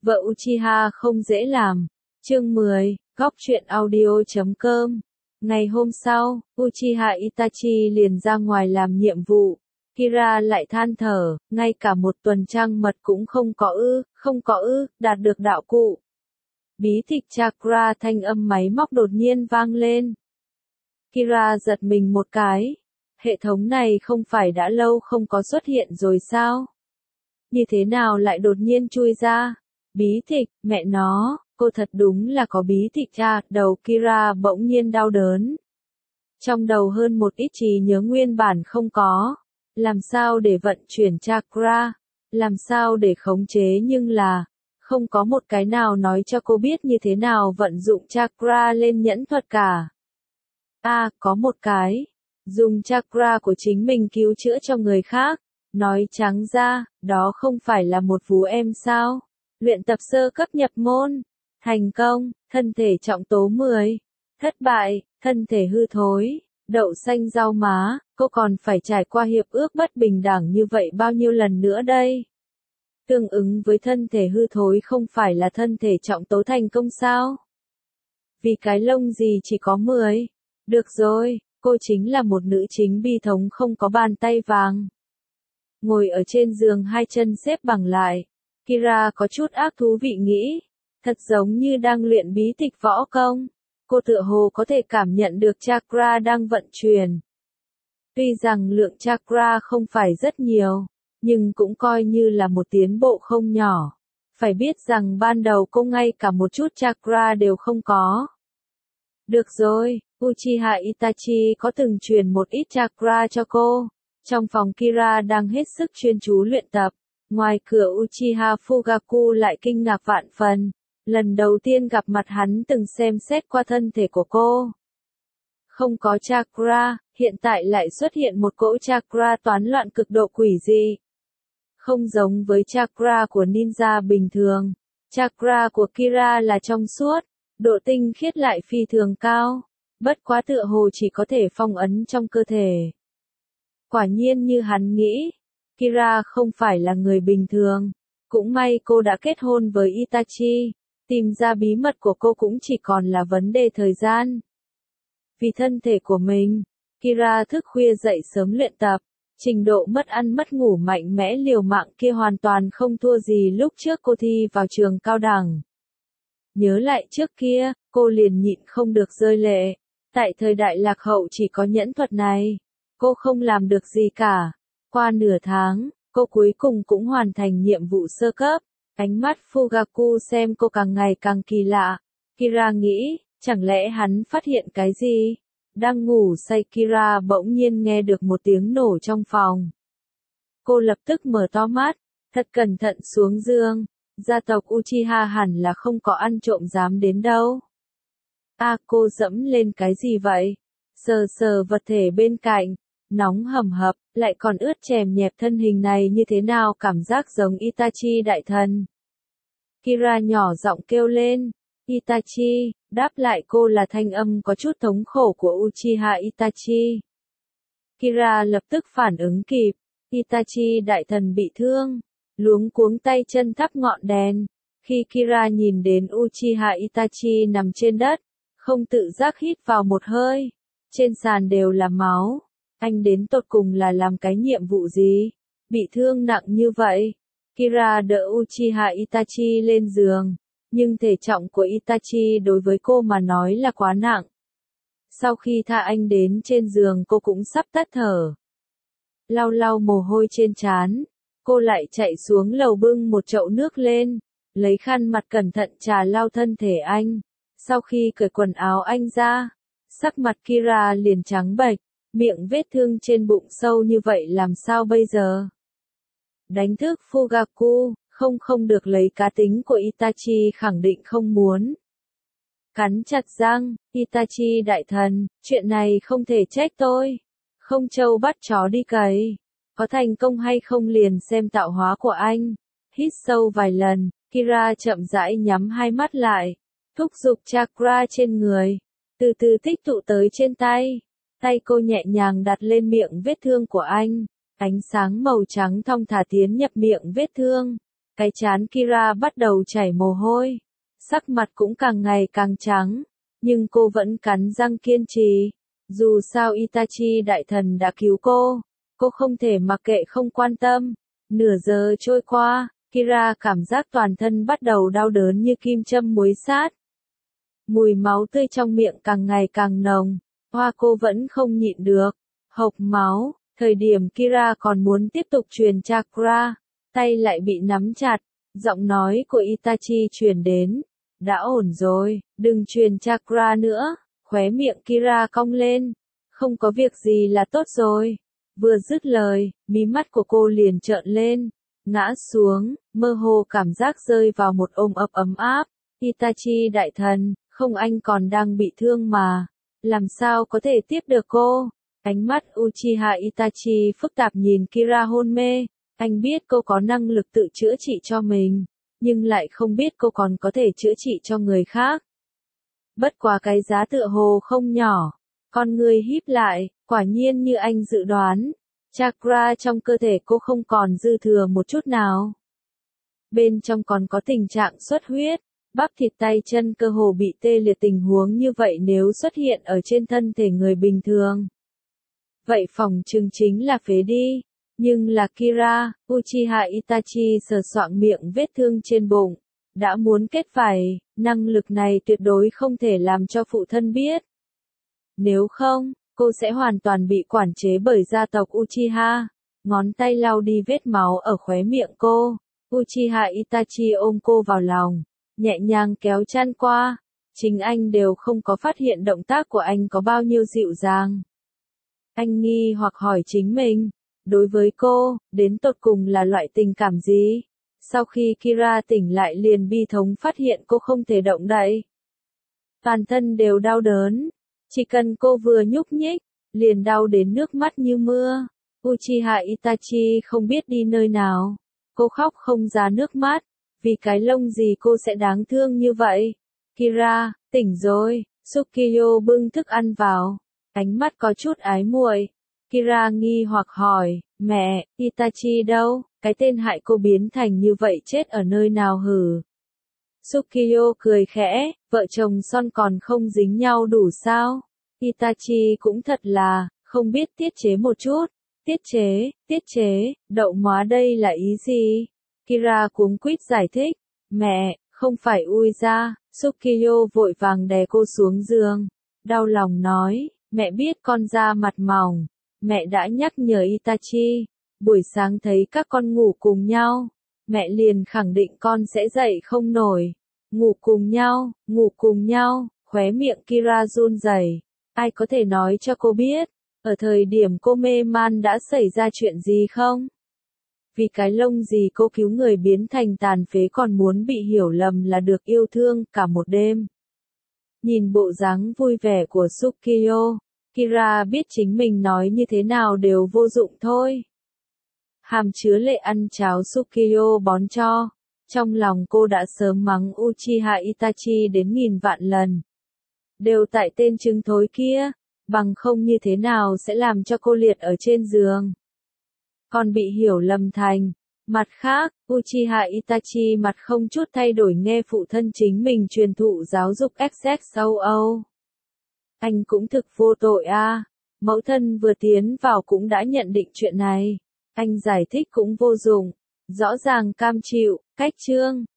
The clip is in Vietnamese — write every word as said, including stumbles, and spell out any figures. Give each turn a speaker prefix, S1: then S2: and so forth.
S1: Vợ Uchiha không dễ làm. Chương mười, góc truyện audio chấm com. Ngày hôm sau, Uchiha Itachi liền ra ngoài làm nhiệm vụ. Kira lại than thở, ngay cả một tuần trăng mật cũng không có ư, không có ư, đạt được đạo cụ. Bí tịch chakra thanh âm máy móc đột nhiên vang lên. Kira giật mình một cái. Hệ thống này không phải đã lâu không có xuất hiện rồi sao? Như thế nào lại đột nhiên chui ra? Bí tịch, mẹ nó, cô thật đúng là có bí tịch cha, đầu Kira bỗng nhiên đau đớn. Trong đầu hơn một ít trí nhớ nguyên bản không có. Làm sao để vận chuyển chakra? Làm sao để khống chế nhưng là, không có một cái nào nói cho cô biết như thế nào vận dụng chakra lên nhẫn thuật cả. À, có một cái. Dùng chakra của chính mình cứu chữa cho người khác. Nói trắng ra, đó không phải là một vú em sao? Luyện tập sơ cấp nhập môn. Thành công, thân thể trọng tố mười. Thất bại, thân thể hư thối. Đậu xanh rau má, cô còn phải trải qua hiệp ước bất bình đẳng như vậy bao nhiêu lần nữa đây? Tương ứng với thân thể hư thối không phải là thân thể trọng tố thành công sao? Vì cái lông gì chỉ có mười? Được rồi, cô chính là một nữ chính bi thống không có bàn tay vàng. Ngồi ở trên giường hai chân xếp bằng lại, Kira có chút ác thú vị nghĩ, thật giống như đang luyện bí tịch võ công. Cô tựa hồ có thể cảm nhận được chakra đang vận chuyển. Tuy rằng lượng chakra không phải rất nhiều, nhưng cũng coi như là một tiến bộ không nhỏ. Phải biết rằng ban đầu cô ngay cả một chút chakra đều không có. Được rồi, Uchiha Itachi có từng truyền một ít chakra cho cô. Trong phòng Kira đang hết sức chuyên chú luyện tập. Ngoài cửa Uchiha Fugaku lại kinh ngạc vạn phần. Lần đầu tiên gặp mặt hắn từng xem xét qua thân thể của cô. Không có chakra, hiện tại lại xuất hiện một cỗ chakra toán loạn cực độ quỷ dị. Không giống với chakra của ninja bình thường. Chakra của Kira là trong suốt, độ tinh khiết lại phi thường cao. Bất quá tựa hồ chỉ có thể phong ấn trong cơ thể. Quả nhiên như hắn nghĩ, Kira không phải là người bình thường. Cũng may cô đã kết hôn với Itachi. Tìm ra bí mật của cô cũng chỉ còn là vấn đề thời gian. Vì thân thể của mình, Kira thức khuya dậy sớm luyện tập. Trình độ mất ăn mất ngủ mạnh mẽ liều mạng kia hoàn toàn không thua gì lúc trước cô thi vào trường cao đẳng. Nhớ lại trước kia, cô liền nhịn không được rơi lệ. Tại thời đại lạc hậu chỉ có nhẫn thuật này. Cô không làm được gì cả. Qua nửa tháng, cô cuối cùng cũng hoàn thành nhiệm vụ sơ cấp. Ánh mắt Fugaku xem cô càng ngày càng kỳ lạ. Kira nghĩ, chẳng lẽ hắn phát hiện cái gì? Đang ngủ say Kira bỗng nhiên nghe được một tiếng nổ trong phòng. Cô lập tức mở to mắt, thật cẩn thận xuống giường. Gia tộc Uchiha hẳn là không có ăn trộm dám đến đâu. À, cô dẫm lên cái gì vậy? Sờ sờ vật thể bên cạnh, nóng hầm hập, lại còn ướt chèm nhẹp thân hình này như thế nào cảm giác giống Itachi đại thần. Kira nhỏ giọng kêu lên, Itachi, đáp lại cô là thanh âm có chút thống khổ của Uchiha Itachi. Kira lập tức phản ứng kịp, Itachi đại thần bị thương, luống cuống tay chân thắp ngọn đèn. Khi Kira nhìn đến Uchiha Itachi nằm trên đất, không tự giác hít vào một hơi, trên sàn đều là máu. Anh đến tột cùng là làm cái nhiệm vụ gì? Bị thương nặng như vậy. Kira đỡ Uchiha Itachi lên giường, nhưng thể trọng của Itachi đối với cô mà nói là quá nặng. Sau khi tha anh đến trên giường cô cũng sắp tắt thở. Lau lau mồ hôi trên trán, cô lại chạy xuống lầu bưng một chậu nước lên, lấy khăn mặt cẩn thận trà lau thân thể anh. Sau khi cởi quần áo anh ra, sắc mặt Kira liền trắng bệch. Miệng vết thương trên bụng sâu như vậy làm sao bây giờ? Đánh thức Fugaku, không không được lấy cá tính của Itachi khẳng định không muốn. Cắn chặt răng, Itachi đại thần, chuyện này không thể trách tôi. Không trâu bắt chó đi cày. Có thành công hay không liền xem tạo hóa của anh. Hít sâu vài lần, Kira chậm rãi nhắm hai mắt lại. Thúc giục chakra trên người. Từ từ tích tụ tới trên tay. Tay cô nhẹ nhàng đặt lên miệng vết thương của anh. Ánh sáng màu trắng thong thả tiến nhập miệng vết thương. Cái trán Kira bắt đầu chảy mồ hôi, sắc mặt cũng càng ngày càng trắng, nhưng cô vẫn cắn răng kiên trì. Dù sao Itachi đại thần đã cứu cô, cô không thể mặc kệ không quan tâm. Nửa giờ trôi qua, Kira cảm giác toàn thân bắt đầu đau đớn như kim châm muối sát. Mùi máu tươi trong miệng càng ngày càng nồng, Hoa cô vẫn không nhịn được, hộc máu. Thời điểm Kira còn muốn tiếp tục truyền chakra, tay lại bị nắm chặt, giọng nói của Itachi truyền đến. Đã ổn rồi, đừng truyền chakra nữa. Khóe miệng Kira cong lên, không có việc gì là tốt rồi. Vừa dứt lời, mí mắt của cô liền trợn lên, ngã xuống, mơ hồ cảm giác rơi vào một ôm ấp ấm áp. Itachi đại thần, không anh còn đang bị thương mà, làm sao có thể tiếp được cô? Ánh mắt Uchiha Itachi phức tạp nhìn Kira hôn mê, anh biết cô có năng lực tự chữa trị cho mình, nhưng lại không biết cô còn có thể chữa trị cho người khác. Bất quá cái giá tựa hồ không nhỏ, con người híp lại, quả nhiên như anh dự đoán, chakra trong cơ thể cô không còn dư thừa một chút nào. Bên trong còn có tình trạng xuất huyết, bắp thịt tay chân cơ hồ bị tê liệt. Tình huống như vậy nếu xuất hiện ở trên thân thể người bình thường, vậy phòng chừng chính là phế đi. Nhưng là Kira, Uchiha Itachi sờ soạng miệng vết thương trên bụng, đã muốn kết vảy, năng lực này tuyệt đối không thể làm cho phụ thân biết. Nếu không, cô sẽ hoàn toàn bị quản chế bởi gia tộc Uchiha. Ngón tay lau đi vết máu ở khóe miệng cô, Uchiha Itachi ôm cô vào lòng, nhẹ nhàng kéo chăn qua. Chính anh đều không có phát hiện động tác của anh có bao nhiêu dịu dàng. Anh nghi hoặc hỏi chính mình, đối với cô, đến tột cùng là loại tình cảm gì? Sau khi Kira tỉnh lại liền bi thống phát hiện cô không thể động đậy. Toàn thân đều đau đớn, chỉ cần cô vừa nhúc nhích, liền đau đến nước mắt như mưa. Uchiha Itachi không biết đi nơi nào, cô khóc không ra nước mắt, vì cái lông gì cô sẽ đáng thương như vậy. Kira, tỉnh rồi, Tsukiyo bưng thức ăn vào, ánh mắt có chút ái muội. Kira nghi hoặc hỏi, mẹ, Itachi đâu, cái tên hại cô biến thành như vậy chết ở nơi nào hử? Tsukiyo cười khẽ, vợ chồng son còn không dính nhau đủ sao? Itachi cũng thật là, không biết tiết chế một chút. Tiết chế, tiết chế, đậu móa đây là ý gì? Kira cuống quýt giải thích, mẹ, không phải ui ra. Tsukiyo vội vàng đè cô xuống giường, đau lòng nói, mẹ biết con da mặt mỏng. Mẹ đã nhắc nhở Itachi, buổi sáng thấy các con ngủ cùng nhau, mẹ liền khẳng định con sẽ dậy không nổi. Ngủ cùng nhau, ngủ cùng nhau, khóe miệng Kira run rẩy. Ai có thể nói cho cô biết, ở thời điểm cô mê man đã xảy ra chuyện gì không? Vì cái lông gì cô cứu người biến thành tàn phế còn muốn bị hiểu lầm là được yêu thương cả một đêm. Nhìn bộ dáng vui vẻ của Tsukiyo, Kira biết chính mình nói như thế nào đều vô dụng thôi. Hàm chứa lệ ăn cháo Tsukiyo bón cho, trong lòng cô đã sớm mắng Uchiha Itachi đến nghìn vạn lần. Đều tại tên trứng thối kia, bằng không như thế nào sẽ làm cho cô liệt ở trên giường. Còn bị hiểu lầm thành. Mặt khác, Uchiha Itachi mặt không chút thay đổi nghe phụ thân chính mình truyền thụ giáo dục ét ét châu Âu. Anh cũng thực vô tội a. À. Mẫu thân vừa tiến vào cũng đã nhận định chuyện này. Anh giải thích cũng vô dụng. Rõ ràng cam chịu, cách chương.